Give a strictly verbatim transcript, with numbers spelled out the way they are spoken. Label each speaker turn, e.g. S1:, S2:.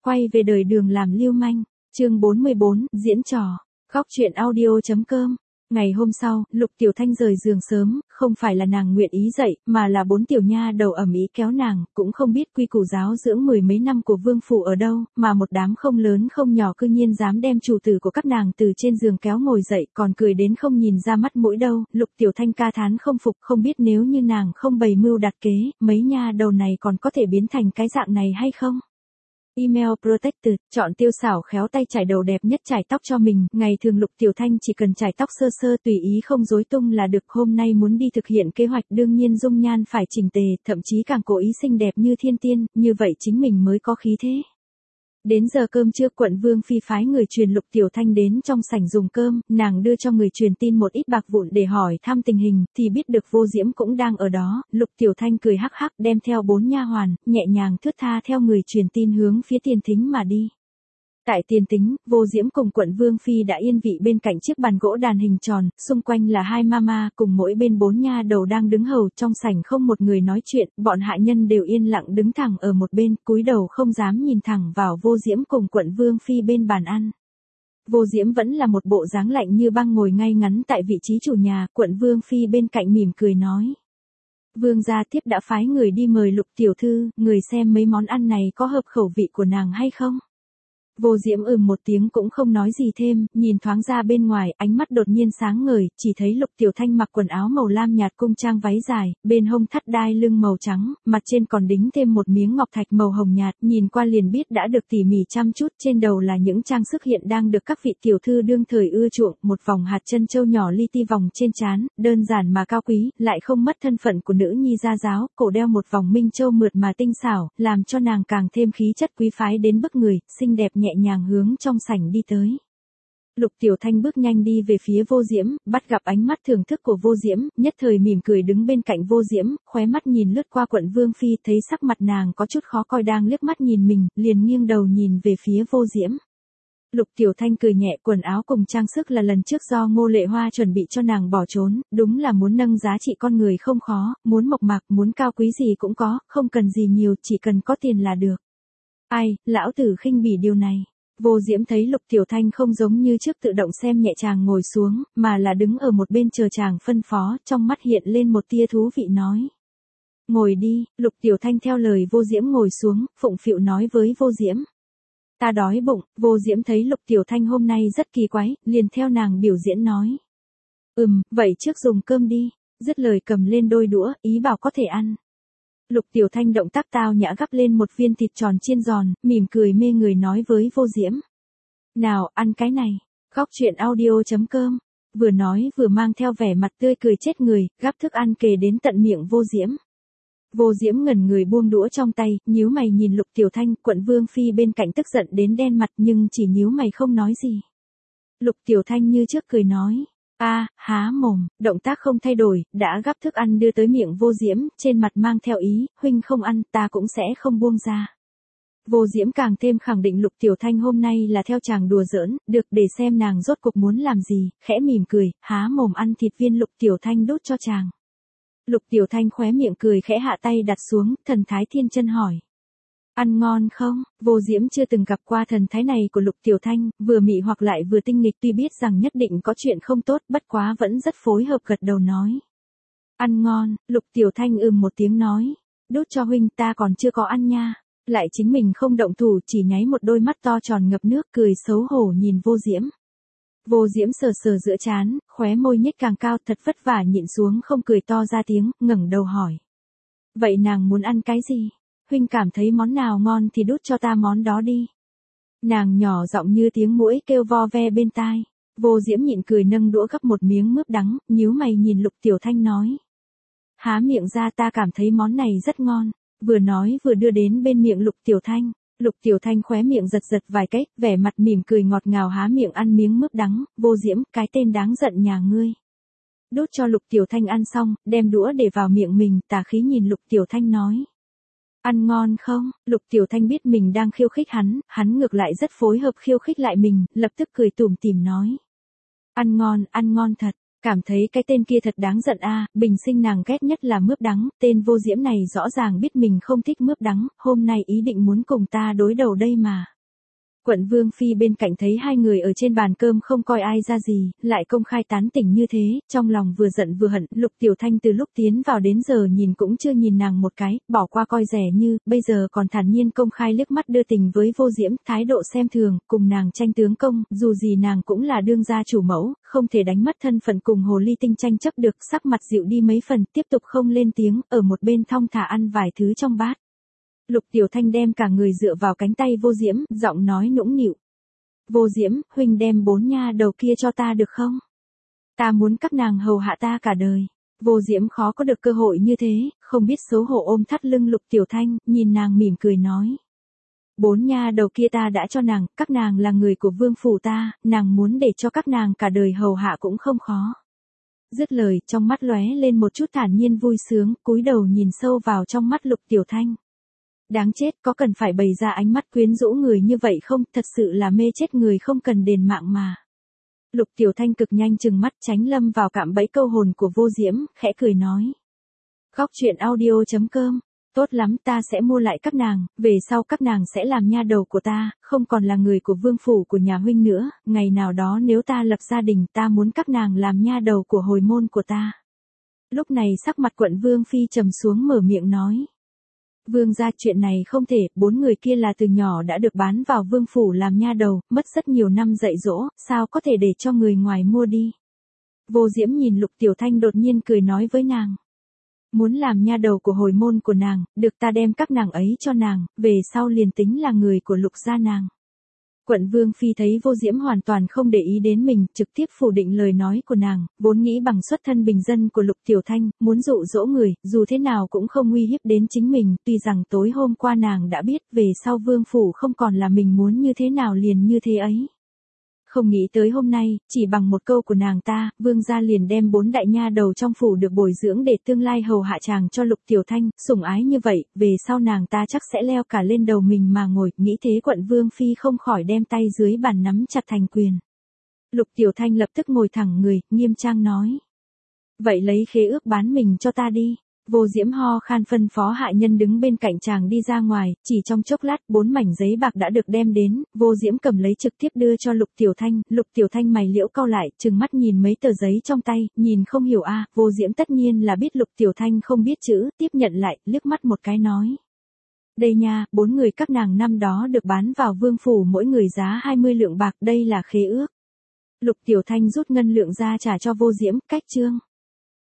S1: quay về đời đường làm lưu manh. Chương bốn mươi bốn, diễn trò. Góc truyện audio.com. Ngày hôm sau, Lục Tiểu Thanh rời giường sớm, không phải là nàng nguyện ý dậy, mà là bốn tiểu nha đầu ầm ĩ kéo nàng, cũng không biết quy củ giáo dưỡng mười mấy năm của vương phủ ở đâu, mà một đám không lớn không nhỏ cư nhiên dám đem chủ tử của các nàng từ trên giường kéo ngồi dậy, còn cười đến không nhìn ra mắt mũi đâu. Lục Tiểu Thanh ca thán không phục, không biết nếu như nàng không bày mưu đặt kế, mấy nha đầu này còn có thể biến thành cái dạng này hay không? Email Protected, chọn tiêu xảo khéo tay trải đầu đẹp nhất trải tóc cho mình, ngày thường Lục Tiểu Thanh chỉ cần trải tóc sơ sơ tùy ý không rối tung là được, hôm nay muốn đi thực hiện kế hoạch đương nhiên dung nhan phải chỉnh tề, thậm chí càng cố ý xinh đẹp như thiên tiên, như vậy chính mình mới có khí thế. Đến giờ cơm trưa, quận Vương Phi phái người truyền Lục Tiểu Thanh đến trong sảnh dùng cơm, nàng đưa cho người truyền tin một ít bạc vụn để hỏi thăm tình hình, thì biết được Vô Diễm cũng đang ở đó. Lục Tiểu Thanh cười hắc hắc đem theo bốn nha hoàn, nhẹ nhàng thướt tha theo người truyền tin hướng phía tiền thính mà đi. Tại tiền tính, Vô Diễm cùng quận Vương Phi đã yên vị bên cạnh chiếc bàn gỗ đàn hình tròn, xung quanh là hai mama cùng mỗi bên bốn nha đầu đang đứng hầu, trong sảnh không một người nói chuyện, bọn hạ nhân đều yên lặng đứng thẳng ở một bên, cúi đầu không dám nhìn thẳng vào Vô Diễm cùng quận Vương Phi bên bàn ăn. Vô Diễm vẫn là một bộ dáng lạnh như băng ngồi ngay ngắn tại vị trí chủ nhà, quận Vương Phi bên cạnh mỉm cười nói. Vương gia tiếp đã phái người đi mời Lục tiểu thư, người xem mấy món ăn này có hợp khẩu vị của nàng hay không? Vô Diễm ừm một tiếng cũng không nói gì thêm, nhìn thoáng ra bên ngoài, ánh mắt đột nhiên sáng ngời, chỉ thấy Lục Tiểu Thanh mặc quần áo màu lam nhạt cung trang váy dài, bên hông thắt đai lưng màu trắng, mặt trên còn đính thêm một miếng ngọc thạch màu hồng nhạt, nhìn qua liền biết đã được tỉ mỉ chăm chút, trên đầu là những trang sức hiện đang được các vị tiểu thư đương thời ưa chuộng, một vòng hạt chân châu nhỏ li ti vòng trên trán, đơn giản mà cao quý, lại không mất thân phận của nữ nhi gia giáo, cổ đeo một vòng minh châu mượt mà tinh xảo, làm cho nàng càng thêm khí chất quý phái đến bức người, xinh đẹp nhẹ nhàng hướng trong sảnh đi tới. Lục Tiểu Thanh bước nhanh đi về phía Vô Diễm, bắt gặp ánh mắt thưởng thức của Vô Diễm, nhất thời mỉm cười đứng bên cạnh Vô Diễm, khóe mắt nhìn lướt qua quận Vương Phi, thấy sắc mặt nàng có chút khó coi đang liếc mắt nhìn mình, liền nghiêng đầu nhìn về phía Vô Diễm. Lục Tiểu Thanh cười nhẹ, quần áo cùng trang sức là lần trước do Ngô Lệ Hoa chuẩn bị cho nàng bỏ trốn, đúng là muốn nâng giá trị con người không khó, muốn mộc mạc, muốn cao quý gì cũng có, không cần gì nhiều, chỉ cần có tiền là được. Ai, lão tử khinh bỉ điều này. Vô Diễm thấy Lục Tiểu Thanh không giống như trước tự động xem nhẹ chàng ngồi xuống, mà là đứng ở một bên chờ chàng phân phó, trong mắt hiện lên một tia thú vị nói. Ngồi đi. Lục Tiểu Thanh theo lời Vô Diễm ngồi xuống, phụng phịu nói với Vô Diễm. Ta đói bụng. Vô Diễm thấy Lục Tiểu Thanh hôm nay rất kỳ quái, liền theo nàng biểu diễn nói. Ừm, vậy trước dùng cơm đi. Dứt lời cầm lên đôi đũa, ý bảo có thể ăn. Lục Tiểu Thanh động tác tao nhã gắp lên một viên thịt tròn chiên giòn, mỉm cười mê người nói với Vô Diễm. Nào, ăn cái này. Góc truyện audio.com. Vừa nói vừa mang theo vẻ mặt tươi cười chết người, gắp thức ăn kề đến tận miệng Vô Diễm. Vô Diễm ngẩn người buông đũa trong tay, nhíu mày nhìn Lục Tiểu Thanh, quận Vương Phi bên cạnh tức giận đến đen mặt nhưng chỉ nhíu mày không nói gì. Lục Tiểu Thanh như trước cười nói. A, à, há mồm, động tác không thay đổi, đã gắp thức ăn đưa tới miệng Vô Diễm, trên mặt mang theo ý, huynh không ăn, ta cũng sẽ không buông ra. Vô Diễm càng thêm khẳng định Lục Tiểu Thanh hôm nay là theo chàng đùa giỡn, được để xem nàng rốt cuộc muốn làm gì, khẽ mỉm cười, há mồm ăn thịt viên Lục Tiểu Thanh đút cho chàng. Lục Tiểu Thanh khóe miệng cười khẽ hạ tay đặt xuống, thần thái thiên chân hỏi. Ăn ngon không? Vô Diễm chưa từng gặp qua thần thái này của Lục Tiểu Thanh, vừa mị hoặc lại vừa tinh nghịch, tuy biết rằng nhất định có chuyện không tốt, bất quá vẫn rất phối hợp gật đầu nói. Ăn ngon. Lục Tiểu Thanh ừm một tiếng nói. Đút cho huynh, ta còn chưa có ăn nha. Lại chính mình không động thủ, chỉ nháy một đôi mắt to tròn ngập nước, cười xấu hổ nhìn Vô Diễm. Vô Diễm sờ sờ giữa trán, khóe môi nhếch càng cao, thật vất vả nhịn xuống không cười to ra tiếng, ngẩng đầu hỏi. Vậy nàng muốn ăn cái gì? Huynh cảm thấy món nào ngon thì đút cho ta món đó đi. Nàng nhỏ giọng như tiếng muỗi kêu vo ve bên tai. Vô Diễm nhịn cười nâng đũa gắp một miếng mướp đắng, nhíu mày nhìn Lục Tiểu Thanh nói. Há miệng ra, ta cảm thấy món này rất ngon. Vừa nói vừa đưa đến bên miệng Lục Tiểu Thanh. Lục Tiểu Thanh khóe miệng giật giật vài cái, vẻ mặt mỉm cười ngọt ngào há miệng ăn miếng mướp đắng. Vô Diễm, cái tên đáng giận nhà ngươi. Đút cho Lục Tiểu Thanh ăn xong, đem đũa để vào miệng mình, tà khí nhìn Lục Tiểu Thanh nói. Ăn ngon không? Lục Tiểu Thanh biết mình đang khiêu khích hắn, hắn ngược lại rất phối hợp khiêu khích lại mình, lập tức cười tủm tỉm nói. Ăn ngon, ăn ngon thật, cảm thấy cái tên kia thật đáng giận a, à, bình sinh nàng ghét nhất là mướp đắng, tên Vô Diễm này rõ ràng biết mình không thích mướp đắng, hôm nay ý định muốn cùng ta đối đầu đây mà. Quận Vương Phi bên cạnh thấy hai người ở trên bàn cơm không coi ai ra gì, lại công khai tán tỉnh như thế, trong lòng vừa giận vừa hận, Lục Tiểu Thanh từ lúc tiến vào đến giờ nhìn cũng chưa nhìn nàng một cái, bỏ qua coi rẻ như, bây giờ còn thản nhiên công khai liếc mắt đưa tình với Vô Diễm, thái độ xem thường, cùng nàng tranh tướng công, dù gì nàng cũng là đương gia chủ mẫu, không thể đánh mất thân phận cùng hồ ly tinh tranh chấp được, sắc mặt dịu đi mấy phần, tiếp tục không lên tiếng, ở một bên thong thả ăn vài thứ trong bát. Lục Tiểu Thanh đem cả người dựa vào cánh tay Vô Diễm, giọng nói nũng nịu. Vô Diễm, huynh đem bốn nha đầu kia cho ta được không? Ta muốn các nàng hầu hạ ta cả đời. Vô Diễm khó có được cơ hội như thế, không biết xấu hổ ôm thắt lưng Lục Tiểu Thanh, nhìn nàng mỉm cười nói. Bốn nha đầu kia ta đã cho nàng, các nàng là người của vương phủ ta, nàng muốn để cho các nàng cả đời hầu hạ cũng không khó. Dứt lời, trong mắt lóe lên một chút thản nhiên vui sướng, cúi đầu nhìn sâu vào trong mắt Lục Tiểu Thanh. Đáng chết, có cần phải bày ra ánh mắt quyến rũ người như vậy không, thật sự là mê chết người không cần đền mạng mà. Lục Tiểu Thanh cực nhanh chừng mắt tránh lâm vào cạm bẫy câu hồn của Vô Diễm, khẽ cười nói. Góc truyện audio chấm com, tốt lắm, ta sẽ mua lại các nàng, về sau các nàng sẽ làm nha đầu của ta, không còn là người của vương phủ của nhà huynh nữa, ngày nào đó nếu ta lập gia đình ta muốn các nàng làm nha đầu của hồi môn của ta. Lúc này sắc mặt quận Vương Phi trầm xuống mở miệng nói. Vương gia, chuyện này không thể, bốn người kia là từ nhỏ đã được bán vào vương phủ làm nha đầu, mất rất nhiều năm dạy dỗ, sao có thể để cho người ngoài mua đi. Vô Diễm nhìn Lục Tiểu Thanh đột nhiên cười nói với nàng. Muốn làm nha đầu của hồi môn của nàng, được ta đem các nàng ấy cho nàng, về sau liền tính là người của Lục gia nàng. Quận Vương Phi thấy Vô Diễm hoàn toàn không để ý đến mình, trực tiếp phủ định lời nói của nàng, vốn nghĩ bằng xuất thân bình dân của Lục Tiểu Thanh, muốn dụ dỗ người, dù thế nào cũng không nguy hiếp đến chính mình, tuy rằng tối hôm qua nàng đã biết về sau Vương Phủ không còn là mình muốn như thế nào liền như thế ấy. Không nghĩ tới hôm nay, chỉ bằng một câu của nàng ta, Vương gia liền đem bốn đại nha đầu trong phủ được bồi dưỡng để tương lai hầu hạ chàng cho Lục Tiểu Thanh, sủng ái như vậy, về sau nàng ta chắc sẽ leo cả lên đầu mình mà ngồi, nghĩ thế quận Vương Phi không khỏi đem tay dưới bàn nắm chặt thành quyền. Lục Tiểu Thanh lập tức ngồi thẳng người, nghiêm trang nói. Vậy lấy khế ước bán mình cho ta đi. Vô Diễm ho khan phân phó hạ nhân đứng bên cạnh chàng đi ra ngoài, chỉ trong chốc lát bốn mảnh giấy bạc đã được đem đến, Vô Diễm cầm lấy trực tiếp đưa cho Lục Tiểu Thanh, Lục Tiểu Thanh mày liễu cau lại, trừng mắt nhìn mấy tờ giấy trong tay, nhìn không hiểu a, à, Vô Diễm tất nhiên là biết Lục Tiểu Thanh không biết chữ, tiếp nhận lại, liếc mắt một cái nói. Đây nha, bốn người các nàng năm đó được bán vào vương phủ mỗi người giá hai mươi lượng bạc, đây là khế ước. Lục Tiểu Thanh rút ngân lượng ra trả cho Vô Diễm, cách chương.